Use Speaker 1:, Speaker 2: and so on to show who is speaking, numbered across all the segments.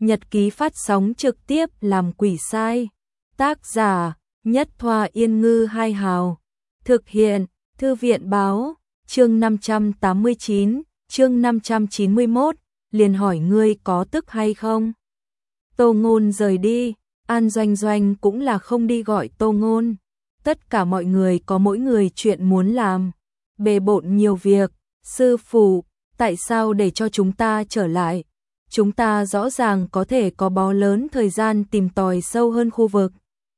Speaker 1: nhật ký phát sóng trực tiếp làm quỷ sai. Tác giả Nhất Thoa Yên Ngư Hai Hào. Thực hiện Thư viện Báo. Chương 589, chương 591, liền hỏi ngươi có tức hay không? Tô Ngôn rời đi, An Doanh Doanh cũng là không đi gọi Tô Ngôn. Tất cả mọi người có mỗi người chuyện muốn làm, bề bộn nhiều việc. Sư phụ, tại sao để cho chúng ta trở lại? Chúng ta rõ ràng có thể có bó lớn thời gian tìm tòi sâu hơn khu vực.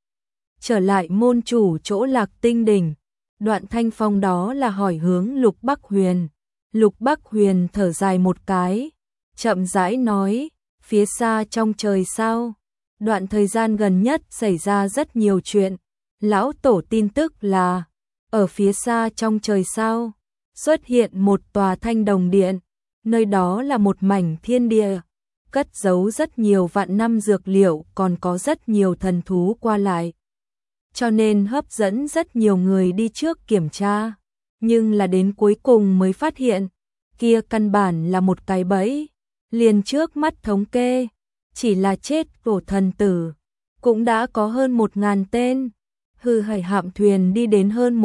Speaker 1: Trở lại môn chủ chỗ Lạc Tinh Đỉnh. Đoạn Thanh Phong đó là hỏi hướng Lục Bắc Huyền. Lục Bắc Huyền thở dài một cái, chậm rãi nói, phía xa trong trời sao? Đoạn thời gian gần nhất xảy ra rất nhiều chuyện. Lão tổ tin tức là, ở phía xa trong trời sao, xuất hiện một tòa thanh đồng điện. Nơi đó là một mảnh thiên địa, cất giấu rất nhiều vạn năm dược liệu, còn có rất nhiều thần thú qua lại. Cho nên hấp dẫn rất nhiều người đi trước kiểm tra, nhưng là đến cuối cùng mới phát hiện, kia căn bản là một cái bẫy. Liền trước mắt thống kê, chỉ là chết của thần tử, cũng đã có hơn 1.000 tên, hư hại hạm thuyền đi đến hơn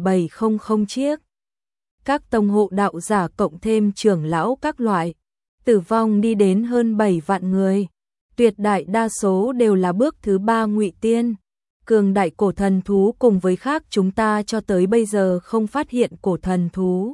Speaker 1: 1,700 chiếc. Các tông hộ đạo giả cộng thêm trưởng lão các loại, tử vong đi đến hơn 7 vạn người, tuyệt đại đa số đều là bước thứ 3 ngụy tiên. Cường đại cổ thần thú cùng với khác chúng ta cho tới bây giờ không phát hiện cổ thần thú.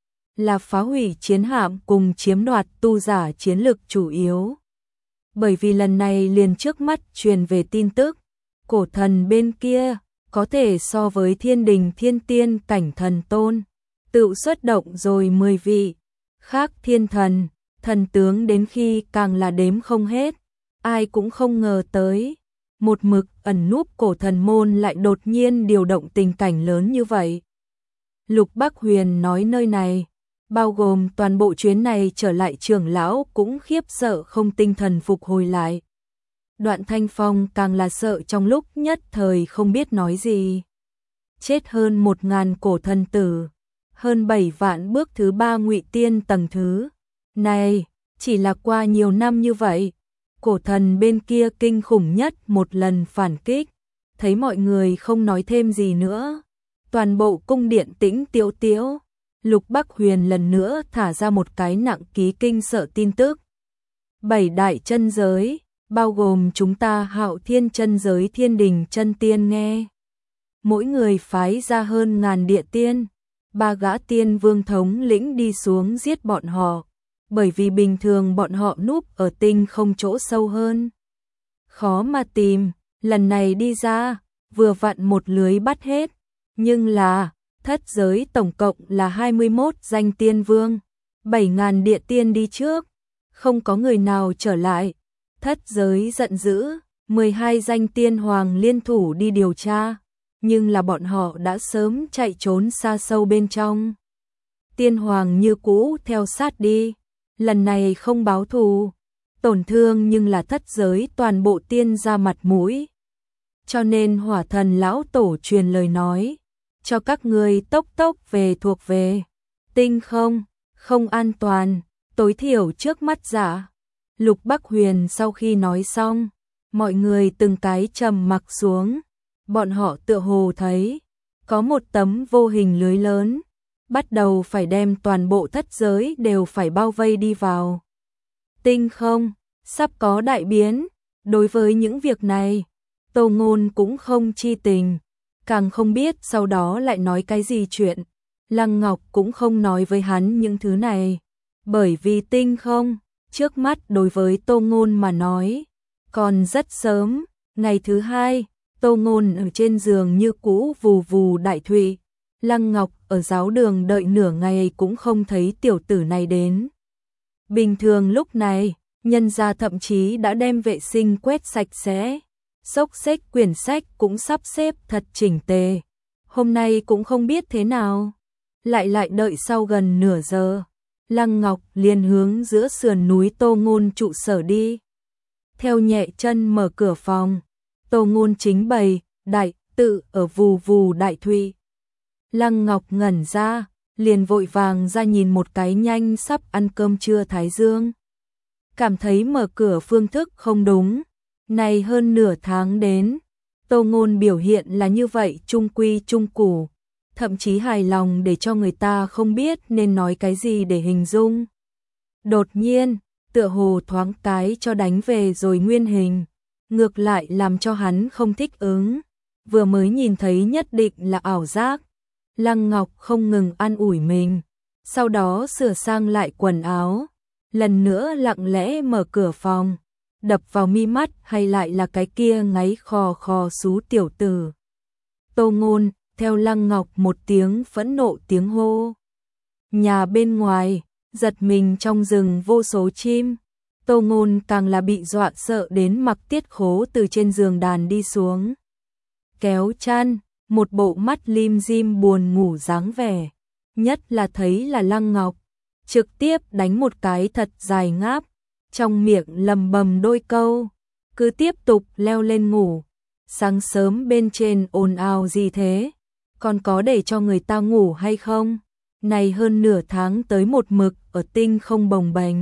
Speaker 1: Là phá hủy chiến hạm cùng chiếm đoạt tu giả chiến lực chủ yếu. Bởi vì lần này liền trước mắt truyền về tin tức, cổ thần bên kia có thể so với thiên đình thiên tiên cảnh thần tôn, tự xuất động rồi 10 vị, khác thiên thần, thần tướng đến khi càng là đếm không hết, ai cũng không ngờ tới. Một mực ẩn núp cổ thần môn lại đột nhiên điều động tình cảnh lớn như vậy. Lục Bắc Huyền nói nơi này, bao gồm toàn bộ chuyến này trở lại trưởng lão cũng khiếp sợ không tinh thần phục hồi lại. Đoạn Thanh Phong càng là sợ trong lúc nhất thời không biết nói gì. Chết hơn 1.000 cổ thần tử, hơn 7 vạn bước thứ 3 ngụy tiên tầng thứ. Này, chỉ là qua nhiều năm như vậy. Cổ thần bên kia kinh khủng nhất một lần phản kích, thấy mọi người không nói thêm gì nữa. Toàn bộ cung điện tĩnh tiếu tiếu, Lục Bắc Huyền lần nữa thả ra một cái nặng ký kinh sợ tin tức. 7 đại chân giới, bao gồm chúng ta Hạo Thiên chân giới Thiên Đình chân tiên nghe. Mỗi người phái ra hơn 1.000 địa tiên, 3 gã tiên vương thống lĩnh đi xuống giết bọn họ. Bởi vì bình thường bọn họ núp ở tinh không chỗ sâu hơn, khó mà tìm, lần này đi ra, vừa vặn một lưới bắt hết. Nhưng là, thất giới tổng cộng là 21 danh tiên vương, 7.000 địa tiên đi trước, không có người nào trở lại. Thất giới giận dữ, 12 danh tiên hoàng liên thủ đi điều tra, nhưng là bọn họ đã sớm chạy trốn xa sâu bên trong. Tiên hoàng như cũ theo sát đi. Lần này không báo thù, tổn thương nhưng là thất giới toàn bộ tiên ra mặt mũi. Cho nên Hỏa Thần lão tổ truyền lời nói, cho các ngươi tốc tốc về thuộc về. Tinh không an toàn, tối thiểu trước mắt giả. Lục Bắc Huyền sau khi nói xong, mọi người từng cái trầm mặc xuống. Bọn họ tựa hồ thấy, có một tấm vô hình lưới lớn. Bắt đầu phải đem toàn bộ thất giới đều phải bao vây đi vào. Tinh không, sắp có đại biến. Đối với những việc này, Tô Ngôn cũng không chi tình, càng không biết sau đó lại nói cái gì chuyện. Lăng Ngọc cũng không nói với hắn những thứ này, bởi vì tinh không, trước mắt đối với Tô Ngôn mà nói, còn rất sớm. Ngày thứ 2, Tô Ngôn ở trên giường như cũ vù vù đại thụy. Lăng Ngọc ở giáo đường đợi nửa ngày cũng không thấy tiểu tử này đến. Bình thường lúc này, nhân gia thậm chí đã đem vệ sinh quét sạch sẽ, xốc xếch quyển sách cũng sắp xếp thật chỉnh tề. Hôm nay cũng không biết thế nào, lại đợi sau gần nửa giờ, Lăng Ngọc liền hướng giữa sườn núi Tô Ngôn trụ sở đi. Theo nhẹ chân mở cửa phòng, Tô Ngôn chính bày đại tự ở vù vù đại thụy. Lăng Ngọc ngẩn ra, liền vội vàng ra nhìn một cái nhanh sắp ăn cơm trưa Thái Dương. cảm thấy mở cửa phương thức không đúng. Này hơn nửa tháng đến, Tô Ngôn biểu hiện là như vậy trung quy trung củ, thậm chí hài lòng để cho người ta không biết nên nói cái gì để hình dung. Đột nhiên, tựa hồ thoáng cái cho đánh về rồi nguyên hình, ngược lại làm cho hắn không thích ứng. Vừa mới nhìn thấy nhất định là ảo giác. Lăng Ngọc không ngừng an ủi mình, sau đó sửa sang lại quần áo, lần nữa lặng lẽ mở cửa phòng. Đập vào mi mắt hay lại là cái kia ngáy khò khò xú tiểu tử. Tô Ngôn, theo Lăng Ngọc một tiếng phẫn nộ tiếng hô. Nhà bên ngoài, giật mình trong rừng vô số chim. Tô Ngôn càng là bị dọa sợ đến mặc tiết khố từ trên giường đàn đi xuống. Kéo chăn, một bộ mắt lim dim buồn ngủ dáng vẻ. Nhất là thấy là Lăng Ngọc, trực tiếp đánh một cái thật dài ngáp, trong miệng lầm bầm đôi câu, cứ tiếp tục leo lên ngủ. Sáng sớm bên trên ồn ào gì thế? Còn có để cho người ta ngủ hay không? Này hơn nửa tháng tới một mực ở tinh không bồng bềnh.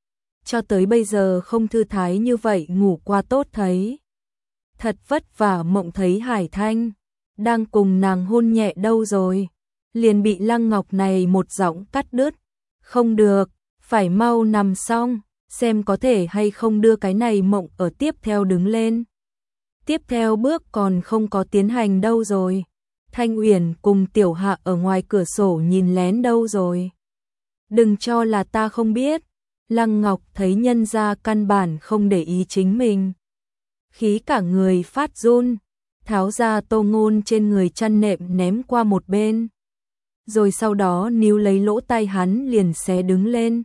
Speaker 1: Cho tới bây giờ không thư thái như vậy ngủ qua tốt thấy. Thật vất vả mộng thấy Hải Thanh đang cùng nàng hôn nhẹ đâu rồi, liền bị Lăng Ngọc này một giọng cắt đứt. Không được, phải mau nằm xong, xem có thể hay không đưa cái này mộng ở tiếp theo đứng lên. Tiếp theo bước còn không có tiến hành đâu rồi. Thanh Uyển cùng Tiểu Hạ ở ngoài cửa sổ nhìn lén đâu rồi. Đừng cho là ta không biết. Lăng Ngọc thấy nhân gia căn bản không để ý chính mình, khí cả người phát run, tháo ra Tô Ngôn trên người chăn nệm ném qua một bên. Rồi sau đó níu lấy lỗ tai hắn liền xé đứng lên.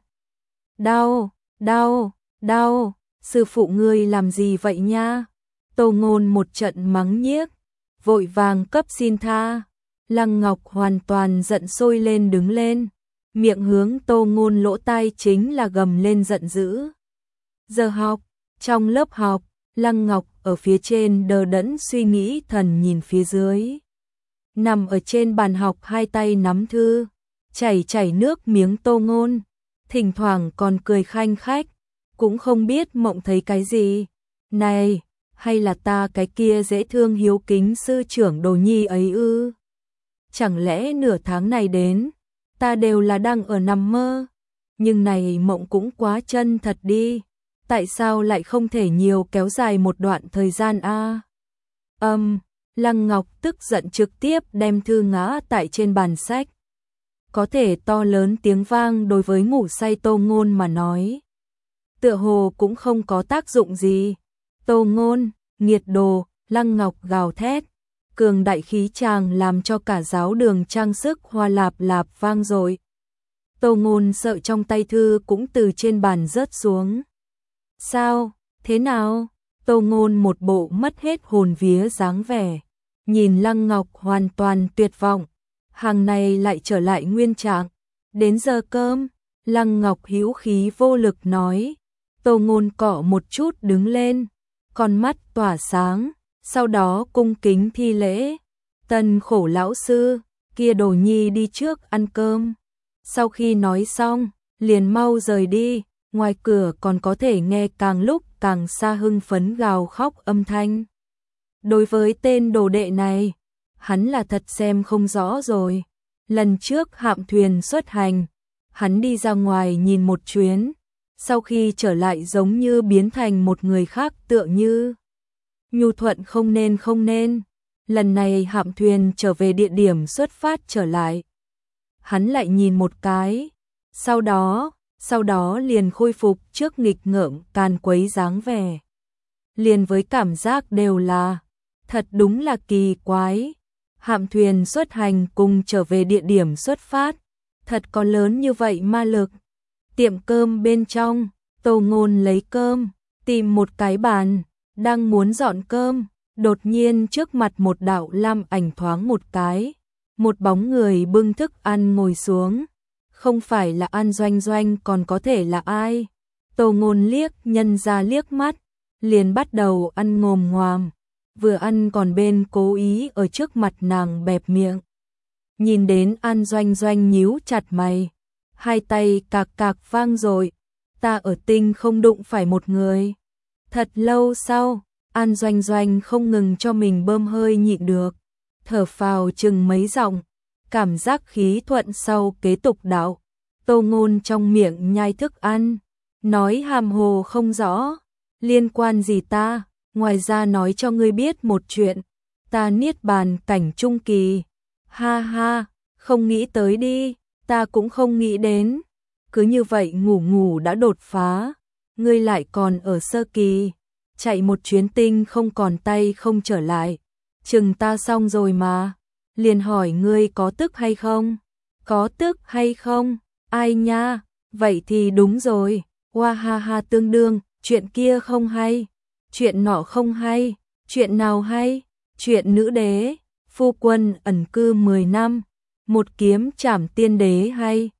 Speaker 1: Đau, đau, đau, sư phụ ngươi làm gì vậy nha? Tô Ngôn một trận mắng nhiếc, vội vàng cấp xin tha. Lăng Ngọc hoàn toàn giận sôi lên đứng lên, miệng hướng Tô Ngôn lỗ tai chính là gầm lên giận dữ. Giờ học, trong lớp học, Lăng Ngọc ở phía trên đờ đẫn suy nghĩ thần nhìn phía dưới. Nằm ở trên bàn học hai tay nắm thư, chảy nước miếng Tô Ngôn, thỉnh thoảng còn cười khanh khách, cũng không biết mộng thấy cái gì. Này, hay là ta cái kia dễ thương hiếu kính sư trưởng Đồ Nhi ấy ư? Chẳng lẽ nửa tháng này đến, ta đều là đang ở nằm mơ? Nhưng này mộng cũng quá chân thật đi, tại sao lại không thể nhiều kéo dài một đoạn thời gian a? Lăng Ngọc tức giận trực tiếp đem thư ngã tại trên bàn sách. Có thể to lớn tiếng vang đối với ngủ say Tô Ngôn mà nói, tựa hồ cũng không có tác dụng gì. Tô Ngôn, nghiệt đồ, Lăng Ngọc gào thét, cường đại khí tràng làm cho cả giáo đường trang sức hoa lạp lạp vang dội. Tô Ngôn sợ trong tay thư cũng từ trên bàn rớt xuống. Sao, thế nào? Tô Ngôn một bộ mất hết hồn vía dáng vẻ, nhìn Lăng Ngọc hoàn toàn tuyệt vọng. Hàng này lại trở lại nguyên trạng. Đến giờ cơm, Lăng Ngọc hữu khí vô lực nói. Tô Ngôn cọ một chút đứng lên, con mắt tỏa sáng, sau đó cung kính thi lễ. Tân khổ lão sư, kia Đồ Nhi đi trước ăn cơm. Sau khi nói xong, liền mau rời đi, ngoài cửa còn có thể nghe càng lúc càng xa hưng phấn gào khóc âm thanh. Đối với tên đồ đệ này, hắn là thật xem không rõ rồi. Lần trước hạm thuyền xuất hành, hắn đi ra ngoài nhìn một chuyến, sau khi trở lại giống như biến thành một người khác, tựa như nhu thuận không nên. Lần này hạm thuyền trở về địa điểm xuất phát trở lại, hắn lại nhìn một cái, sau đó liền khôi phục trước nghịch ngợm càn quấy dáng vẻ. Liền với cảm giác đều là, thật đúng là kỳ quái. Hạm thuyền xuất hành cùng trở về địa điểm xuất phát, thật có lớn như vậy ma lực. Tiệm cơm bên trong, Tô Ngôn lấy cơm, tìm một cái bàn, đang muốn dọn cơm, đột nhiên trước mặt một đạo lam ảnh thoáng một cái, một bóng người bưng thức ăn ngồi xuống. Không phải là An Doanh Doanh còn có thể là ai? Tô Ngôn liếc nhân ra liếc mắt, liền bắt đầu ăn ngồm ngoàm, vừa ăn còn bên cố ý ở trước mặt nàng bẹp miệng. Nhìn đến An Doanh Doanh nhíu chặt mày, hai tay cạc cạc vang rồi. ta ở tinh không đụng phải một người. Thật lâu sau, An Doanh Doanh không ngừng cho mình bơm hơi nhịn được, thở phào chừng mấy giọng, cảm giác khí thuận sau kế tục đạo. Tô Ngôn trong miệng nhai thức ăn, nói hàm hồ không rõ, liên quan gì ta, ngoài ra nói cho ngươi biết một chuyện, ta niết bàn cảnh trung kỳ. Ha ha, không nghĩ tới đi, ta cũng không nghĩ đến, cứ như vậy ngủ ngủ đã đột phá, ngươi lại còn ở sơ kỳ, chạy một chuyến tinh không còn tay không trở lại, chừng ta xong rồi mà, liền hỏi ngươi có tức hay không, có tức hay không, ai nha, vậy thì đúng rồi, hoa ha ha tương đương, chuyện kia không hay, chuyện nọ không hay, chuyện nào hay, chuyện nữ đế, phu quân ẩn cư 10 năm, một kiếm trảm tiên đế hay.